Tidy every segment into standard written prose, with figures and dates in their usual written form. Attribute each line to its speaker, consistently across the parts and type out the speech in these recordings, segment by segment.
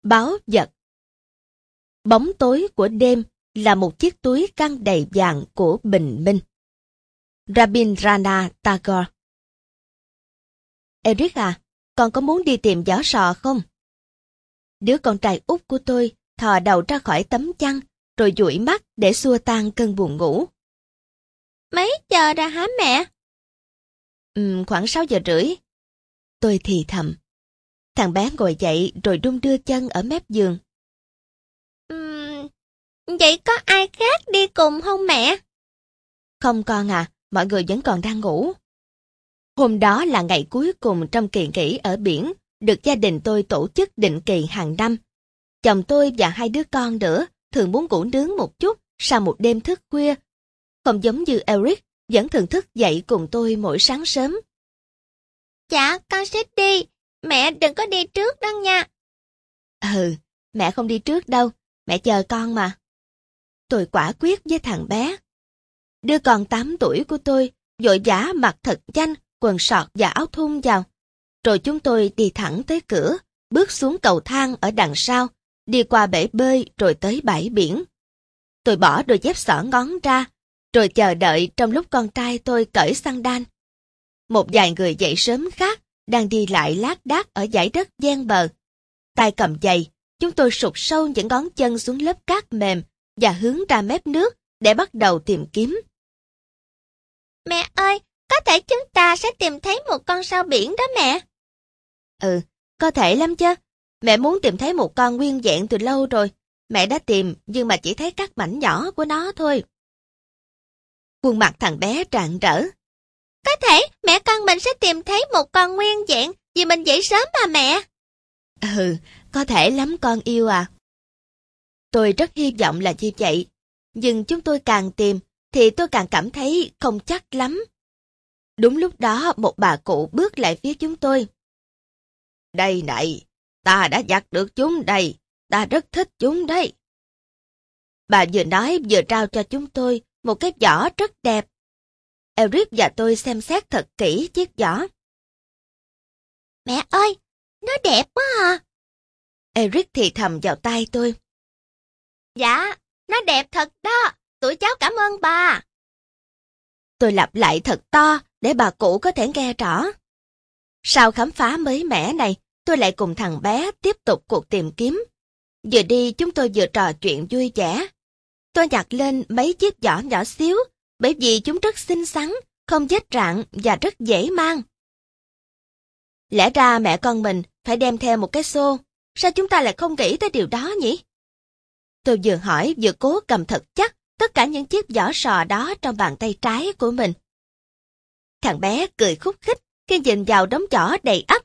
Speaker 1: Báu vật. Bóng tối của đêm là một chiếc túi căng đầy vàng của bình minh. Rabindranath Tagore. Eric à, con có muốn đi tìm giỏ sò không? Đứa con trai út của tôi thò đầu ra khỏi tấm chăn, rồi dụi mắt để xua tan cơn buồn ngủ.
Speaker 2: Mấy giờ rồi hả mẹ?
Speaker 1: Khoảng 6 giờ rưỡi. Tôi thì thầm. Thằng bé ngồi dậy rồi đung đưa chân ở mép giường.
Speaker 2: Vậy có ai khác đi cùng không mẹ?
Speaker 1: Không con à, mọi người vẫn còn đang ngủ. Hôm đó là ngày cuối cùng trong kỳ nghỉ ở biển, được gia đình tôi tổ chức định kỳ hàng năm. Chồng tôi và 2 đứa con nữa thường muốn ngủ nướng một chút sau một đêm thức khuya. Không giống như Eric, vẫn thường thức dậy cùng tôi mỗi sáng sớm.
Speaker 2: Dạ, con sẽ đi. Mẹ đừng có đi trước đâu nha.
Speaker 1: Mẹ không đi trước đâu, mẹ chờ con mà. Tôi quả quyết với thằng bé. Đứa con 8 tuổi của tôi vội vã mặc thật nhanh, quần sọt và áo thun vào. Rồi chúng tôi đi thẳng tới cửa, bước xuống cầu thang ở đằng sau, đi qua bể bơi rồi tới bãi biển. Tôi bỏ đôi dép xỏ ngón ra, rồi chờ đợi trong lúc con trai tôi cởi xăng đan. Một vài người dậy sớm khác đang đi lại lác đác ở dải đất ven bờ. Tay cầm giày, chúng tôi sụt sâu những ngón chân xuống lớp cát mềm và hướng ra mép nước để bắt đầu tìm kiếm.
Speaker 2: Mẹ ơi, có thể chúng ta sẽ tìm thấy một con sao biển đó mẹ.
Speaker 1: Có thể lắm chứ. Mẹ muốn tìm thấy một con nguyên vẹn từ lâu rồi. Mẹ đã tìm nhưng mà chỉ thấy các mảnh nhỏ của nó thôi. Khuôn mặt thằng bé rạng rỡ.
Speaker 2: Có thể mẹ con mình sẽ tìm thấy một con nguyên vẹn vì mình dậy sớm mà mẹ.
Speaker 1: Có thể lắm con yêu à. Tôi rất hy vọng là như vậy. Nhưng chúng tôi càng tìm thì tôi càng cảm thấy không chắc lắm. Đúng lúc đó một bà cụ bước lại phía chúng tôi. Đây này, ta đã nhặt được chúng đây. Ta rất thích chúng đây. Bà vừa nói vừa trao cho chúng tôi một cái giỏ rất đẹp. Eric và tôi xem xét thật kỹ chiếc giỏ.
Speaker 2: Mẹ ơi, nó đẹp quá à.
Speaker 1: Eric thì thầm vào tai tôi.
Speaker 2: Dạ, nó đẹp thật đó. Tụi cháu cảm ơn bà.
Speaker 1: Tôi lặp lại thật to để bà cụ có thể nghe rõ. Sau khám phá mới mẻ này, tôi lại cùng thằng bé tiếp tục cuộc tìm kiếm. Vừa đi chúng tôi vừa trò chuyện vui vẻ. Tôi nhặt lên mấy chiếc giỏ nhỏ xíu, bởi vì chúng rất xinh xắn, không vết rạn và rất dễ mang. Lẽ ra mẹ con mình phải đem theo một cái xô, sao chúng ta lại không nghĩ tới điều đó nhỉ? Tôi vừa hỏi vừa cố cầm thật chắc tất cả những chiếc vỏ sò đó trong bàn tay trái của mình. Thằng bé cười khúc khích khi nhìn vào đống giỏ đầy ắp.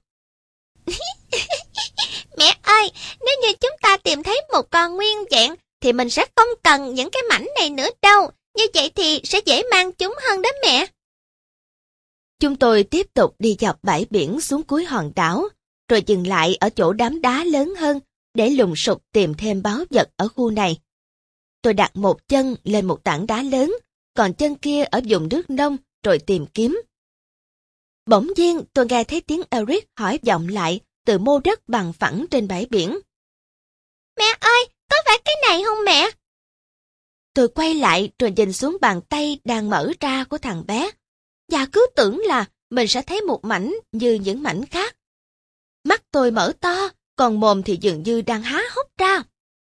Speaker 2: Mẹ ơi, nếu như chúng ta tìm thấy một con nguyên vẹn thì mình sẽ không cần những cái mảnh này nữa đâu. Như vậy thì sẽ dễ mang chúng hơn đó mẹ.
Speaker 1: Chúng tôi tiếp tục đi dọc bãi biển xuống cuối hòn đảo, rồi dừng lại ở chỗ đám đá lớn hơn để lùng sục tìm thêm báu vật ở khu này. Tôi đặt một chân lên một tảng đá lớn, còn chân kia ở vùng nước nông rồi tìm kiếm. Bỗng nhiên tôi nghe thấy tiếng Eric hỏi vọng lại từ mô đất bằng phẳng trên bãi biển.
Speaker 2: Mẹ ơi, có phải cái này không mẹ?
Speaker 1: Tôi quay lại rồi nhìn xuống bàn tay đang mở ra của thằng bé, và cứ tưởng là mình sẽ thấy một mảnh như những mảnh khác. Mắt tôi mở to, còn mồm thì dường như đang há hốc ra.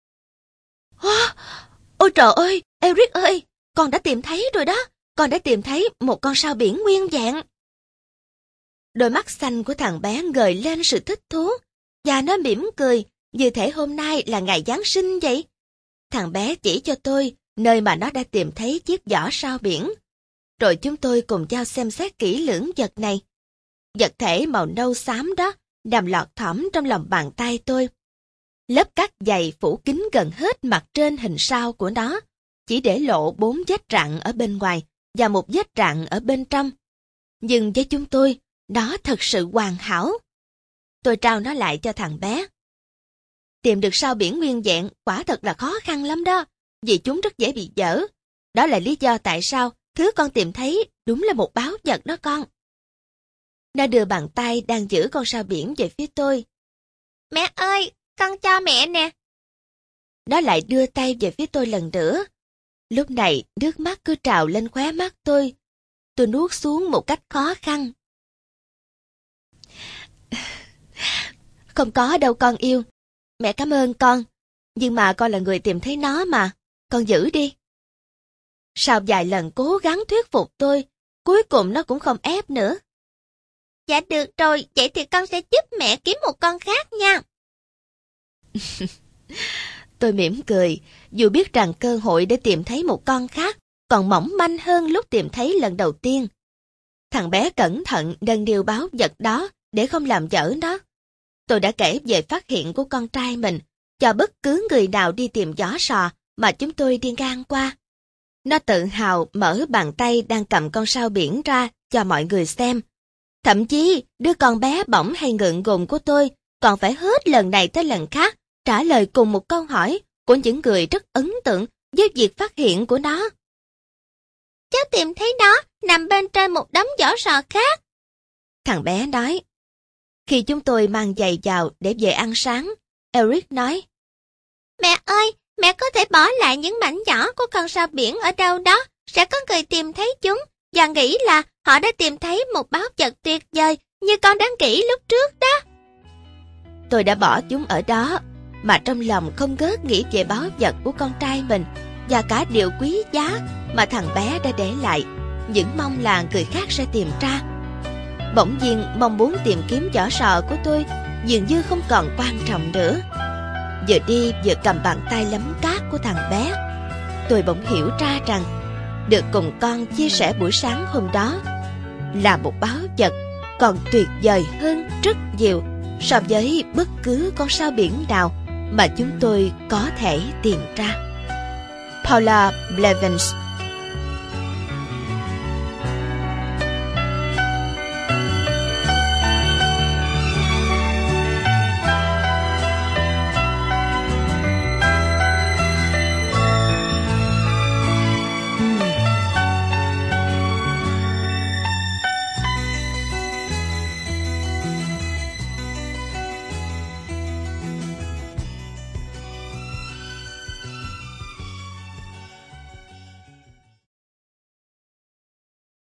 Speaker 1: Ôi trời ơi, Eric ơi, con đã tìm thấy rồi đó, con đã tìm thấy một con sao biển nguyên vẹn. Đôi mắt xanh của thằng bé ngời lên sự thích thú, và nó mỉm cười, như thể hôm nay là ngày Giáng sinh vậy. Thằng bé chỉ cho tôi nơi mà nó đã tìm thấy chiếc giỏ sao biển. Rồi chúng tôi cùng nhau xem xét kỹ lưỡng vật này. Vật thể màu nâu xám đó nằm lọt thỏm trong lòng bàn tay tôi. Lớp cát dày phủ kín gần hết mặt trên hình sao của nó, chỉ để lộ 4 vết rạn ở bên ngoài và một vết rạn ở bên trong. Nhưng với chúng tôi, nó thật sự hoàn hảo. Tôi trao nó lại cho thằng bé. Tìm được sao biển nguyên vẹn quả thật là khó khăn lắm đó, vì chúng rất dễ bị dở. Đó là lý do tại sao thứ con tìm thấy đúng là một báu vật đó con. Nó đưa bàn tay đang giữ con sao biển về phía tôi.
Speaker 2: Mẹ ơi, con cho mẹ nè.
Speaker 1: Nó lại đưa tay về phía tôi lần nữa. Lúc này, nước mắt cứ trào lên khóe mắt tôi. Tôi nuốt xuống một cách khó khăn. Không có đâu con yêu. Mẹ cảm ơn con. Nhưng mà con là người tìm thấy nó mà. Con giữ đi. Sau vài lần cố gắng thuyết phục tôi, cuối cùng nó cũng không ép nữa.
Speaker 2: Dạ được rồi, vậy thì con sẽ giúp mẹ kiếm một con khác nha.
Speaker 1: Tôi mỉm cười, dù biết rằng cơ hội để tìm thấy một con khác còn mỏng manh hơn lúc tìm thấy lần đầu tiên. Thằng bé cẩn thận nâng niu báu vật đó để không làm dở nó. Tôi đã kể về phát hiện của con trai mình cho bất cứ người nào đi tìm giỏ sò mà chúng tôi đi ngang qua. Nó tự hào mở bàn tay đang cầm con sao biển ra cho mọi người xem. Thậm chí, đứa con bé bỏng hay ngượng ngùng của tôi còn phải hết lần này tới lần khác trả lời cùng một câu hỏi của những người rất ấn tượng với việc phát hiện của nó.
Speaker 2: Cháu tìm thấy nó nằm bên trên một đống vỏ sò khác.
Speaker 1: Thằng bé nói. Khi chúng tôi mang giày vào để về ăn sáng, Eric nói.
Speaker 2: Mẹ ơi, mẹ có thể bỏ lại những mảnh nhỏ của con sao biển ở đâu đó, sẽ có người tìm thấy chúng, và nghĩ là họ đã tìm thấy một báu vật tuyệt vời như con đáng kỹ lúc trước đó.
Speaker 1: Tôi đã bỏ chúng ở đó, mà trong lòng không ngớt nghĩ về báu vật của con trai mình và cả điều quý giá mà thằng bé đã để lại, những mong là người khác sẽ tìm ra. Bỗng nhiên mong muốn tìm kiếm vỏ sò của tôi dường như không còn quan trọng nữa. Vừa đi vừa cầm bàn tay lấm cát của thằng bé, tôi bỗng hiểu ra rằng được cùng con chia sẻ buổi sáng hôm đó là một báu vật còn tuyệt vời hơn rất nhiều so với bất cứ con sao biển nào mà chúng tôi có thể tìm ra. Paula Blevins.